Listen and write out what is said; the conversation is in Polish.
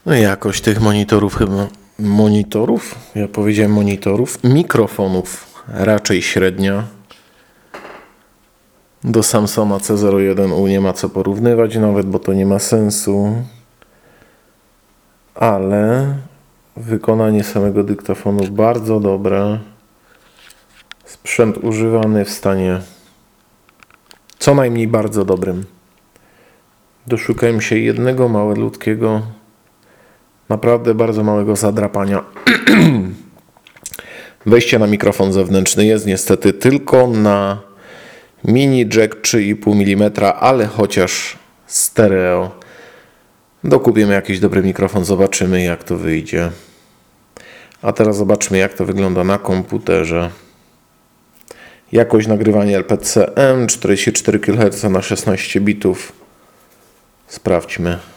No i jakość tych monitorów chyba... Monitorów? Ja powiedziałem monitorów. Mikrofonów raczej średnia. Do Samsona C01U nie ma co porównywać nawet, bo to nie ma sensu. Ale wykonanie samego dyktafonu bardzo dobre. Sprzęt używany w stanie co najmniej bardzo dobrym. Doszukałem się jednego malutkiego, naprawdę bardzo małego zadrapania. Wejście na mikrofon zewnętrzny jest niestety tylko na mini jack 3,5 mm, ale chociaż stereo. Dokupimy jakiś dobry mikrofon, zobaczymy jak to wyjdzie. A teraz zobaczmy jak to wygląda na komputerze. Jakość nagrywania LPCM 44 kHz na 16 bitów. Sprawdźmy.